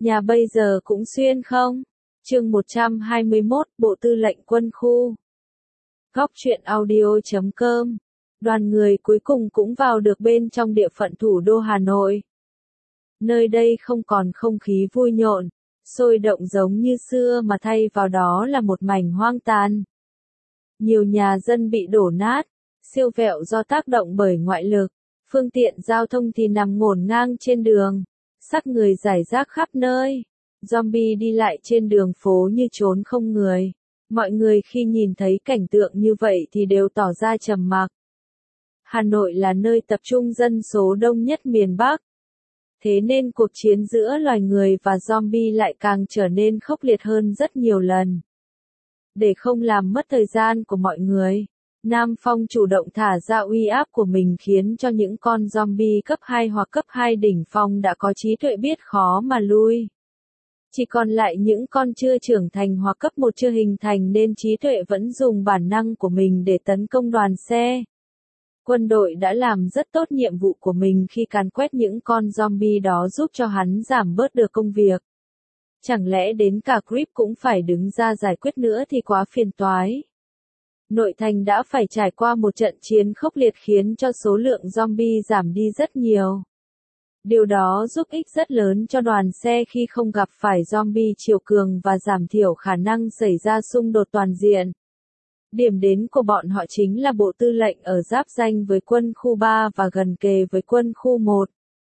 Nhà bây giờ cũng xuyên không? Chương 121, Bộ Tư lệnh Quân khu. Góc truyện audio.com. Đoàn người cuối cùng cũng vào được bên trong địa phận thủ đô Hà Nội. Nơi đây không còn không khí vui nhộn, sôi động giống như xưa mà thay vào đó là một mảnh hoang tàn. Nhiều nhà dân bị đổ nát, siêu vẹo do tác động bởi ngoại lực, phương tiện giao thông thì nằm ngổn ngang trên đường, xác người rải rác khắp nơi. Zombie đi lại trên đường phố như trốn không người. Mọi người khi nhìn thấy cảnh tượng như vậy thì đều tỏ ra trầm mặc. Hà Nội là nơi tập trung dân số đông nhất miền Bắc. Thế nên cuộc chiến giữa loài người và zombie lại càng trở nên khốc liệt hơn rất nhiều lần. Để không làm mất thời gian của mọi người, Nam Phong chủ động thả ra uy áp của mình khiến cho những con zombie cấp 2 hoặc cấp 2 đỉnh phong đã có trí tuệ biết khó mà lui. Chỉ còn lại những con chưa trưởng thành hoặc cấp 1 chưa hình thành nên trí tuệ vẫn dùng bản năng của mình để tấn công đoàn xe. Quân đội đã làm rất tốt nhiệm vụ của mình khi càn quét những con zombie đó giúp cho hắn giảm bớt được công việc. Chẳng lẽ đến cả Grip cũng phải đứng ra giải quyết nữa thì quá phiền toái. Nội thành đã phải trải qua một trận chiến khốc liệt khiến cho số lượng zombie giảm đi rất nhiều. Điều đó giúp ích rất lớn cho đoàn xe khi không gặp phải zombie chiều cường và giảm thiểu khả năng xảy ra xung đột toàn diện. Điểm đến của bọn họ chính là Bộ Tư lệnh ở giáp ranh với quân khu 3 và gần kề với quân khu 1.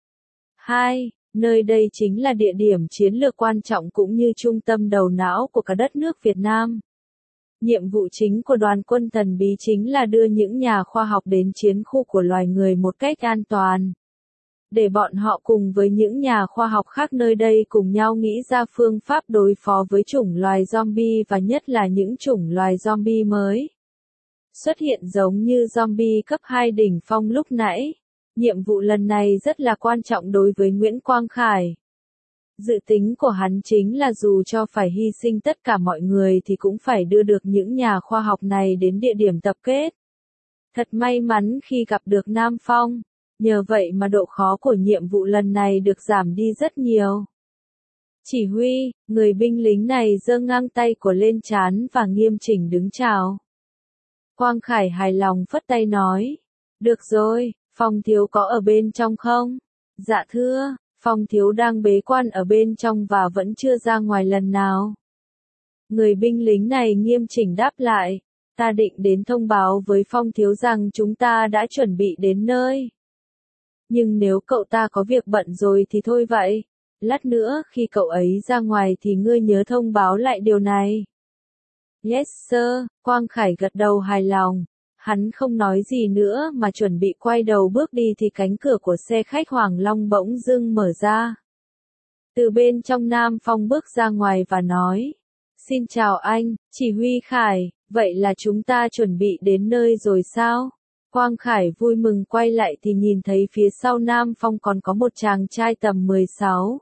2. Nơi đây chính là địa điểm chiến lược quan trọng cũng như trung tâm đầu não của cả đất nước Việt Nam. Nhiệm vụ chính của đoàn quân thần bí chính là đưa những nhà khoa học đến chiến khu của loài người một cách an toàn. Để bọn họ cùng với những nhà khoa học khác nơi đây cùng nhau nghĩ ra phương pháp đối phó với chủng loài zombie và nhất là những chủng loài zombie mới xuất hiện giống như zombie cấp 2 đỉnh phong lúc nãy. Nhiệm vụ lần này rất là quan trọng đối với Nguyễn Quang Khải. Dự tính của hắn chính là dù cho phải hy sinh tất cả mọi người thì cũng phải đưa được những nhà khoa học này đến địa điểm tập kết. Thật may mắn khi gặp được Nam Phong. Nhờ vậy mà độ khó của nhiệm vụ lần này được giảm đi rất nhiều. Chỉ huy, người binh lính này giơ ngang tay của lên trán và nghiêm chỉnh đứng chào. Quang Khải hài lòng phất tay nói. Được rồi, Phong thiếu có ở bên trong không? Dạ thưa, Phong thiếu đang bế quan ở bên trong và vẫn chưa ra ngoài lần nào. Người binh lính này nghiêm chỉnh đáp lại. Ta định đến thông báo với Phong thiếu rằng chúng ta đã chuẩn bị đến nơi. Nhưng nếu cậu ta có việc bận rồi thì thôi vậy. Lát nữa khi cậu ấy ra ngoài thì ngươi nhớ thông báo lại điều này. Yes sir, Quang Khải gật đầu hài lòng. Hắn không nói gì nữa mà chuẩn bị quay đầu bước đi thì cánh cửa của xe khách Hoàng Long bỗng dưng mở ra. Từ bên trong Nam Phong bước ra ngoài và nói. Xin chào anh, chỉ huy Khải, vậy là chúng ta chuẩn bị đến nơi rồi sao? Quang Khải vui mừng quay lại thì nhìn thấy phía sau Nam Phong còn có một chàng trai tầm 16,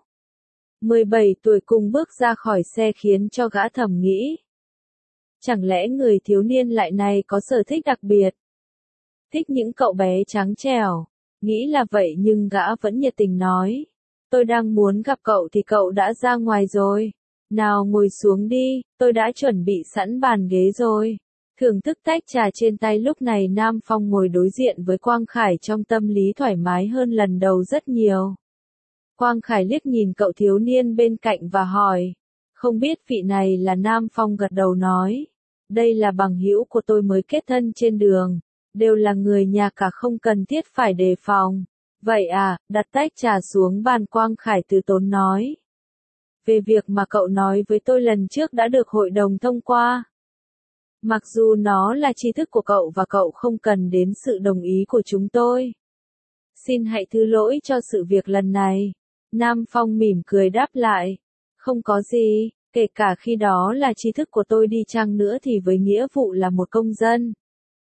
17 tuổi cùng bước ra khỏi xe khiến cho gã thầm nghĩ. Chẳng lẽ người thiếu niên lại này có sở thích đặc biệt? Thích những cậu bé trắng trẻo. Nghĩ là vậy nhưng gã vẫn nhiệt tình nói. Tôi đang muốn gặp cậu thì cậu đã ra ngoài rồi. Nào ngồi xuống đi, tôi đã chuẩn bị sẵn bàn ghế rồi. Thưởng thức tách trà trên tay lúc này Nam Phong ngồi đối diện với Quang Khải trong tâm lý thoải mái hơn lần đầu rất nhiều. Quang Khải liếc nhìn cậu thiếu niên bên cạnh và hỏi. Không biết vị này là Nam Phong gật đầu nói. Đây là bằng hữu của tôi mới kết thân trên đường. Đều là người nhà cả không cần thiết phải đề phòng. Vậy à, đặt tách trà xuống bàn Quang Khải từ tốn nói. Về việc mà cậu nói với tôi lần trước đã được hội đồng thông qua. Mặc dù nó là tri thức của cậu và cậu không cần đến sự đồng ý của chúng tôi. Xin hãy thứ lỗi cho sự việc lần này. Nam Phong mỉm cười đáp lại. Không có gì, kể cả khi đó là tri thức của tôi đi chăng nữa thì với nghĩa vụ là một công dân.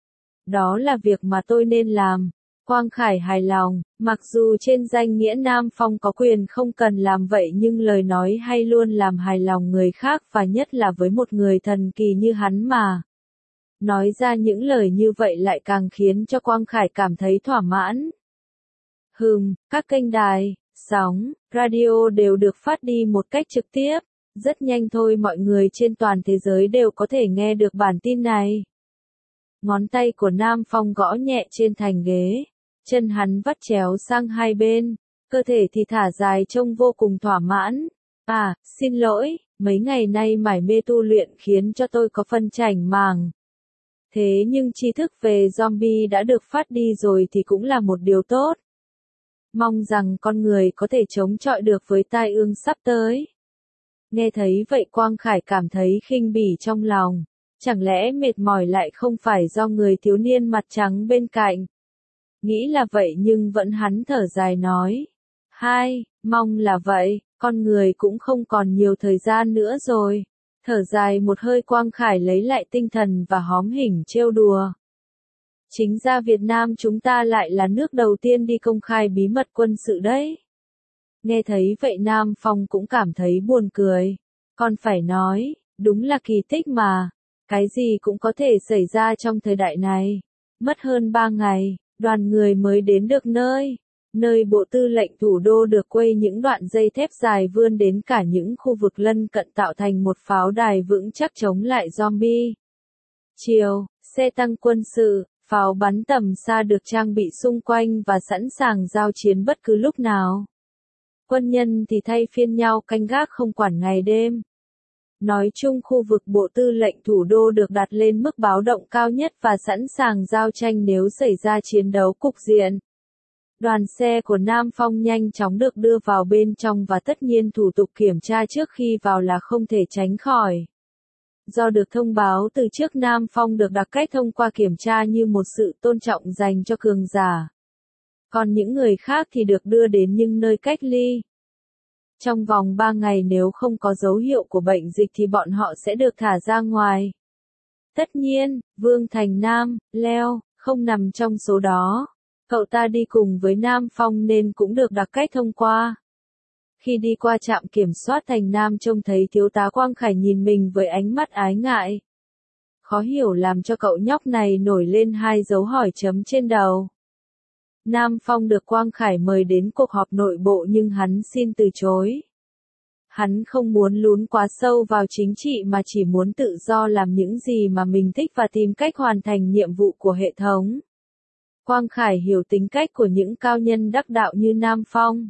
Đó là việc mà tôi nên làm. Quang Khải hài lòng, mặc dù trên danh nghĩa Nam Phong có quyền không cần làm vậy nhưng lời nói hay luôn làm hài lòng người khác và nhất là với một người thần kỳ như hắn mà. Nói ra những lời như vậy lại càng khiến cho Quang Khải cảm thấy thỏa mãn. Các kênh đài, sóng, radio đều được phát đi một cách trực tiếp. Rất nhanh thôi mọi người trên toàn thế giới đều có thể nghe được bản tin này. Ngón tay của Nam Phong gõ nhẹ trên thành ghế. Chân hắn vắt chéo sang hai bên. Cơ thể thì thả dài trông vô cùng thỏa mãn. À, xin lỗi, mấy ngày nay mải mê tu luyện khiến cho tôi có phần chảnh màng. Thế nhưng tri thức về zombie đã được phát đi rồi thì cũng là một điều tốt. Mong rằng con người có thể chống chọi được với tai ương sắp tới. Nghe thấy vậy Quang Khải cảm thấy khinh bỉ trong lòng. Chẳng lẽ mệt mỏi lại không phải do người thiếu niên mặt trắng bên cạnh? Nghĩ là vậy nhưng vẫn hắn thở dài nói. Mong là vậy, con người cũng không còn nhiều thời gian nữa rồi. Thở dài một hơi Quang Khải lấy lại tinh thần và hóm hỉnh trêu đùa. Chính ra Việt Nam chúng ta lại là nước đầu tiên đi công khai bí mật quân sự đấy. Nghe thấy vậy Nam Phong cũng cảm thấy buồn cười. Còn phải nói, đúng là kỳ tích mà. Cái gì cũng có thể xảy ra trong thời đại này. Mất hơn 3 ngày, đoàn người mới đến được nơi bộ tư lệnh thủ đô được quây những đoạn dây thép dài vươn đến cả những khu vực lân cận tạo thành một pháo đài vững chắc chống lại zombie. Chiều, xe tăng quân sự, pháo bắn tầm xa được trang bị xung quanh và sẵn sàng giao chiến bất cứ lúc nào. Quân nhân thì thay phiên nhau canh gác không quản ngày đêm. Nói chung khu vực bộ tư lệnh thủ đô được đặt lên mức báo động cao nhất và sẵn sàng giao tranh nếu xảy ra chiến đấu cục diện. Đoàn xe của Nam Phong nhanh chóng được đưa vào bên trong và tất nhiên thủ tục kiểm tra trước khi vào là không thể tránh khỏi. Do được thông báo từ trước Nam Phong được đặc cách thông qua kiểm tra như một sự tôn trọng dành cho cường giả. Còn những người khác thì được đưa đến những nơi cách ly. Trong vòng 3 ngày nếu không có dấu hiệu của bệnh dịch thì bọn họ sẽ được thả ra ngoài. Tất nhiên, Vương Thành Nam, Leo, không nằm trong số đó. Cậu ta đi cùng với Nam Phong nên cũng được đặc cách thông qua. Khi đi qua trạm kiểm soát Thành Nam trông thấy thiếu tá Quang Khải nhìn mình với ánh mắt ái ngại. Khó hiểu làm cho cậu nhóc này nổi lên 2 dấu hỏi chấm trên đầu. Nam Phong được Quang Khải mời đến cuộc họp nội bộ nhưng hắn xin từ chối. Hắn không muốn lún quá sâu vào chính trị mà chỉ muốn tự do làm những gì mà mình thích và tìm cách hoàn thành nhiệm vụ của hệ thống. Quang Khải hiểu tính cách của những cao nhân đắc đạo như Nam Phong.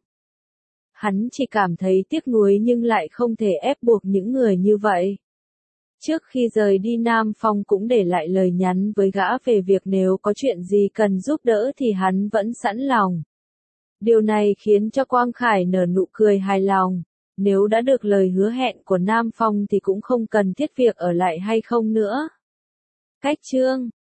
Hắn chỉ cảm thấy tiếc nuối nhưng lại không thể ép buộc những người như vậy. Trước khi rời đi Nam Phong cũng để lại lời nhắn với gã về việc nếu có chuyện gì cần giúp đỡ thì hắn vẫn sẵn lòng. Điều này khiến cho Quang Khải nở nụ cười hài lòng. Nếu đã được lời hứa hẹn của Nam Phong thì cũng không cần thiết việc ở lại hay không nữa. Cách chương